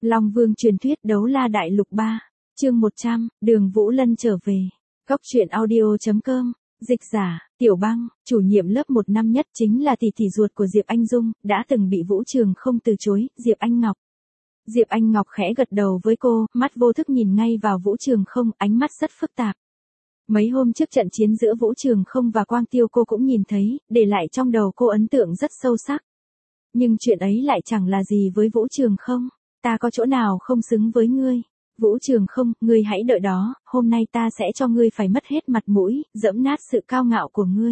Long Vương truyền thuyết đấu la đại lục 3, chương 100, Đường Vũ Lân trở về. Góc truyện audio.com, dịch giả, Tiểu Băng, chủ nhiệm lớp 1 năm nhất chính là tỷ tỷ ruột của Diệp Anh Dung, đã từng bị Vũ Trường không từ chối, Diệp Anh Ngọc. Diệp Anh Ngọc khẽ gật đầu với cô, mắt vô thức nhìn ngay vào Vũ Trường không, ánh mắt rất phức tạp. Mấy hôm trước trận chiến giữa Vũ Trường không và Quang Tiêu cô cũng nhìn thấy, để lại trong đầu cô ấn tượng rất sâu sắc. Nhưng chuyện ấy lại chẳng là gì với Vũ Trường không, ta có chỗ nào không xứng với ngươi. Vũ Trường không, ngươi hãy đợi đó, hôm nay ta sẽ cho ngươi phải mất hết mặt mũi, dẫm nát sự cao ngạo của ngươi.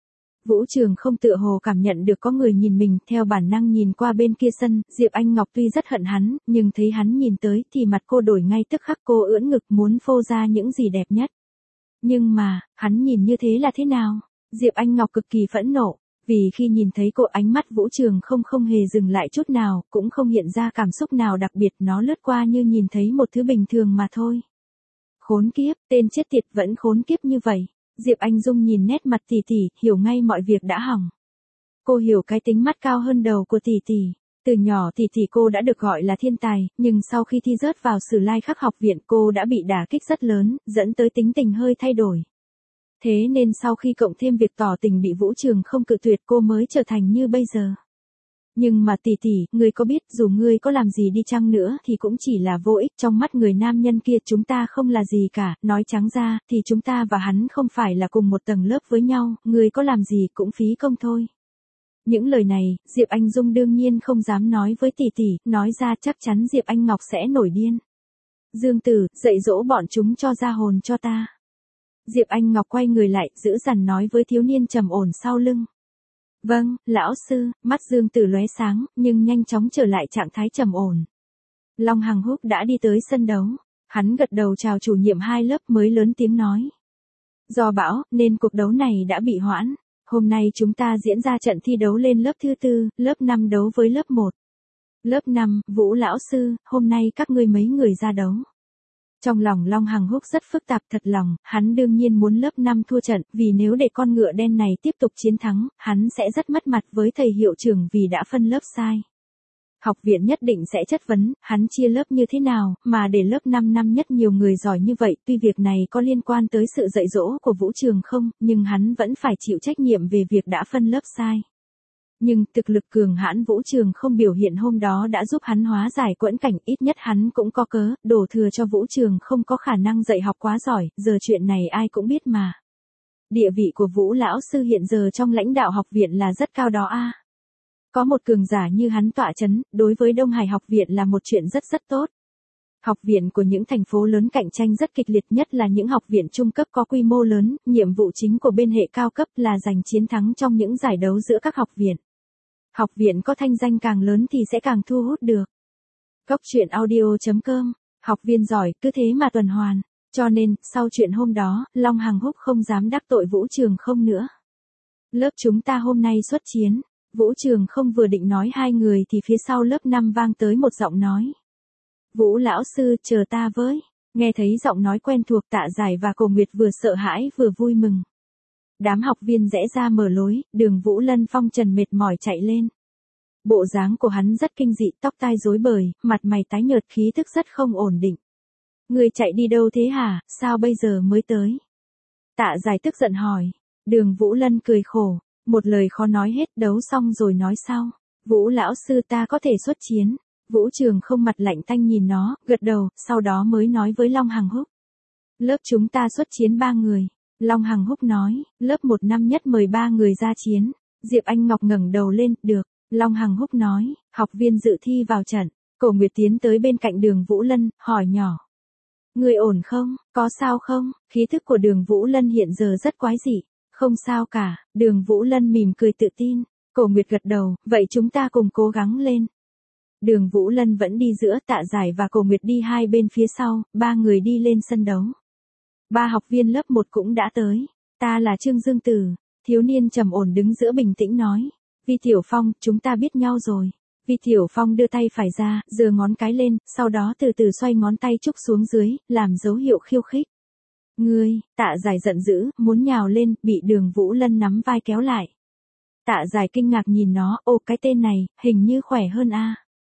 Vũ Trường không tựa hồ cảm nhận được có người nhìn mình, theo bản năng nhìn qua bên kia sân, Diệp Anh Ngọc tuy rất hận hắn, nhưng thấy hắn nhìn tới thì mặt cô đổi ngay tức khắc, cô ưỡn ngực muốn phô ra những gì đẹp nhất. Nhưng mà, hắn nhìn như thế là thế nào? Diệp Anh Ngọc cực kỳ phẫn nộ, vì khi nhìn thấy cô ánh mắt Vũ Trường không hề dừng lại chút nào, cũng không hiện ra cảm xúc nào đặc biệt, nó lướt qua như nhìn thấy một thứ bình thường mà thôi. Khốn kiếp, tên chết tiệt vẫn khốn kiếp như vậy. Diệp Anh Dung nhìn nét mặt tỷ tỷ, hiểu ngay mọi việc đã hỏng. Cô hiểu cái tính mắt cao hơn đầu của tỷ tỷ. Từ nhỏ tỷ tỷ cô đã được gọi là thiên tài, nhưng sau khi thi rớt vào Sử Lai Khắc học viện cô đã bị đả kích rất lớn, dẫn tới tính tình hơi thay đổi. Thế nên sau khi cộng thêm việc tỏ tình bị Vũ Trường không cự tuyệt cô mới trở thành như bây giờ. Nhưng mà tỷ tỷ, ngươi có biết dù ngươi có làm gì đi chăng nữa thì cũng chỉ là vô ích, trong mắt người nam nhân kia chúng ta không là gì cả, nói trắng ra thì chúng ta và hắn không phải là cùng một tầng lớp với nhau, ngươi có làm gì cũng phí công thôi. Những lời này, Diệp Anh Dung đương nhiên không dám nói với tỷ tỷ, nói ra chắc chắn Diệp Anh Ngọc sẽ nổi điên. Dương Tử, dạy dỗ bọn chúng cho ra hồn cho ta. Diệp Anh Ngọc quay người lại, dữ dằn nói với thiếu niên trầm ổn sau lưng. Vâng, lão sư, mắt Dương Tử lóe sáng, nhưng nhanh chóng trở lại trạng thái trầm ổn. Long Hằng Húc đã đi tới sân đấu, hắn gật đầu chào chủ nhiệm hai lớp mới lớn tiếng nói. Do bão, nên cuộc đấu này đã bị hoãn. Hôm nay chúng ta diễn ra trận thi đấu lên lớp thứ 4, lớp 5 đấu với lớp 1. Lớp 5, Vũ lão sư, hôm nay các ngươi mấy người ra đấu. Trong lòng Long Hằng Húc rất phức tạp thật lòng, hắn đương nhiên muốn lớp 5 thua trận, vì nếu để con ngựa đen này tiếp tục chiến thắng, hắn sẽ rất mất mặt với thầy hiệu trưởng vì đã phân lớp sai. Học viện nhất định sẽ chất vấn, hắn chia lớp như thế nào, mà để lớp 5 năm nhất nhiều người giỏi như vậy, tuy việc này có liên quan tới sự dạy dỗ của Vũ Trường không, nhưng hắn vẫn phải chịu trách nhiệm về việc đã phân lớp sai. Nhưng thực lực cường hãn Vũ Trường không biểu hiện hôm đó đã giúp hắn hóa giải quẫn cảnh, ít nhất hắn cũng có cớ, đổ thừa cho Vũ Trường không có khả năng dạy học quá giỏi, giờ chuyện này ai cũng biết mà. Địa vị của Vũ lão sư hiện giờ trong lãnh đạo học viện là rất cao đó a. Có một cường giả như hắn tọa chấn, đối với Đông Hải học viện là một chuyện rất tốt. Học viện của những thành phố lớn cạnh tranh rất kịch liệt, nhất là những học viện trung cấp có quy mô lớn, nhiệm vụ chính của bên hệ cao cấp là giành chiến thắng trong những giải đấu giữa các học viện. Học viện có thanh danh càng lớn thì sẽ càng thu hút được. Góc truyện audio.com, học viên giỏi cứ thế mà tuần hoàn, cho nên, sau chuyện hôm đó, Long Hằng Húc không dám đắc tội Vũ Trường không nữa. Lớp chúng ta hôm nay xuất chiến. Vũ Trường không vừa định nói hai người thì phía sau lớp 5 vang tới một giọng nói. Vũ lão sư, chờ ta với. Nghe thấy giọng nói quen thuộc, Tạ Giải và Cổ Nguyệt vừa sợ hãi vừa vui mừng. Đám học viên rẽ ra mở lối, Đường Vũ Lân phong trần mệt mỏi chạy lên. Bộ dáng của hắn rất kinh dị, tóc tai rối bời, mặt mày tái nhợt, khí thức rất không ổn định. Người chạy đi đâu thế hả, sao bây giờ mới tới? Tạ Giải tức giận hỏi. Đường Vũ Lân cười khổ. Một lời khó nói hết, đấu xong rồi nói sau. Vũ lão sư, ta có thể xuất chiến. Vũ Trường không mặt lạnh tanh nhìn nó, gật đầu, sau đó mới nói với Long Hằng Húc. Lớp chúng ta xuất chiến 3 người. Long Hằng Húc nói, lớp 1 năm nhất mời 3 người ra chiến. Diệp Anh Ngọc ngẩng đầu lên, được. Long Hằng Húc nói, học viên dự thi vào trận. Cổ Nguyệt tiến tới bên cạnh Đường Vũ Lân, hỏi nhỏ. Người ổn không, có sao không? Khí thức của Đường Vũ Lân hiện giờ rất quái dị. Không sao cả, Đường Vũ Lân mỉm cười tự tin. Cổ Nguyệt gật đầu, vậy chúng ta cùng cố gắng lên. Đường Vũ Lân vẫn đi giữa, Tạ Giải và Cổ Nguyệt đi hai bên phía sau, 3 người đi lên sân đấu. 3 học viên lớp 1 cũng đã tới. Ta là Trương Dương Tử, thiếu niên trầm ổn đứng giữa bình tĩnh nói. Vi Tiểu Phong, chúng ta biết nhau rồi. Vi Tiểu Phong đưa tay phải ra, giơ ngón cái lên, sau đó từ từ xoay ngón tay trúc xuống dưới, làm dấu hiệu khiêu khích. Ngươi, Tạ Giải giận dữ, muốn nhào lên, bị Đường Vũ Lân nắm vai kéo lại. Tạ Giải kinh ngạc nhìn nó, ô cái tên này, hình như khỏe hơn a.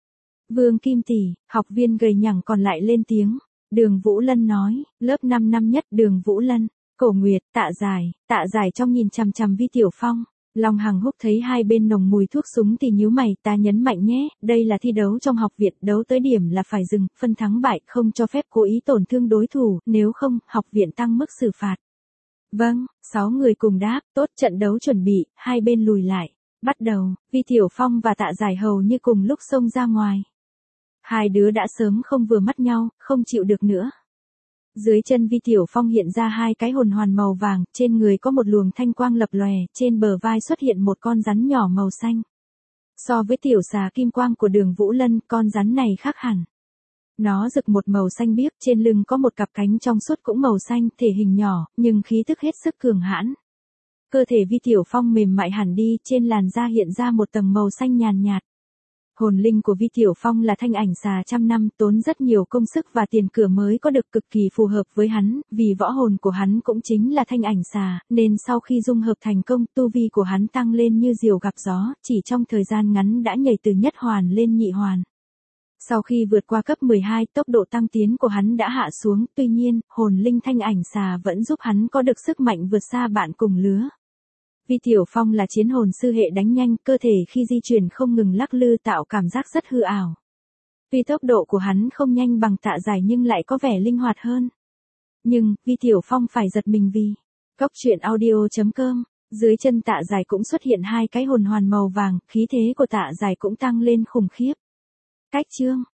Vương Kim Tỷ, học viên gầy nhẳng còn lại lên tiếng. Đường Vũ Lân nói, lớp 5 năm nhất Đường Vũ Lân, Cổ Nguyệt, Tạ Giải trong nhìn chằm chằm Vi Tiểu Phong. Long Hằng Húc thấy hai bên nồng mùi thuốc súng thì nhíu mày, ta nhấn mạnh nhé, đây là thi đấu trong học viện, đấu tới điểm là phải dừng, phân thắng bại, không cho phép cố ý tổn thương đối thủ, nếu không, học viện tăng mức xử phạt. Vâng, 6 người cùng đáp, tốt, trận đấu chuẩn bị, hai bên lùi lại. Bắt đầu, Vi Tiểu Phong và Tạ Giải hầu như cùng lúc xông ra ngoài. Hai đứa đã sớm không vừa mắt nhau, không chịu được nữa. Dưới chân Vi Tiểu Phong hiện ra hai cái hồn hoàn màu vàng, trên người có một luồng thanh quang lập lòe, trên bờ vai xuất hiện một con rắn nhỏ màu xanh. So với tiểu xà kim quang của Đường Vũ Lân, con rắn này khác hẳn. Nó rực một màu xanh biếc, trên lưng có một cặp cánh trong suốt cũng màu xanh, thể hình nhỏ, nhưng khí tức hết sức cường hãn. Cơ thể Vi Tiểu Phong mềm mại hẳn đi, trên làn da hiện ra một tầng màu xanh nhàn nhạt. Hồn linh của Vi Tiểu Phong là thanh ảnh xà trăm năm, tốn rất nhiều công sức và tiền cửa mới có được, cực kỳ phù hợp với hắn, vì võ hồn của hắn cũng chính là thanh ảnh xà, nên sau khi dung hợp thành công, tu vi của hắn tăng lên như diều gặp gió, chỉ trong thời gian ngắn đã nhảy từ nhất hoàn lên nhị hoàn. Sau khi vượt qua cấp 12, tốc độ tăng tiến của hắn đã hạ xuống, tuy nhiên, hồn linh thanh ảnh xà vẫn giúp hắn có được sức mạnh vượt xa bạn cùng lứa. Vi Tiểu Phong là chiến hồn sư hệ đánh nhanh, cơ thể khi di chuyển không ngừng lắc lư tạo cảm giác rất hư ảo. Tuy tốc độ của hắn không nhanh bằng Tạ Giải nhưng lại có vẻ linh hoạt hơn. Nhưng, Vi Tiểu Phong phải giật mình vì, Goctruyện.audio.com, dưới chân Tạ Giải cũng xuất hiện hai cái hồn hoàn màu vàng, khí thế của Tạ Giải cũng tăng lên khủng khiếp. Cách chương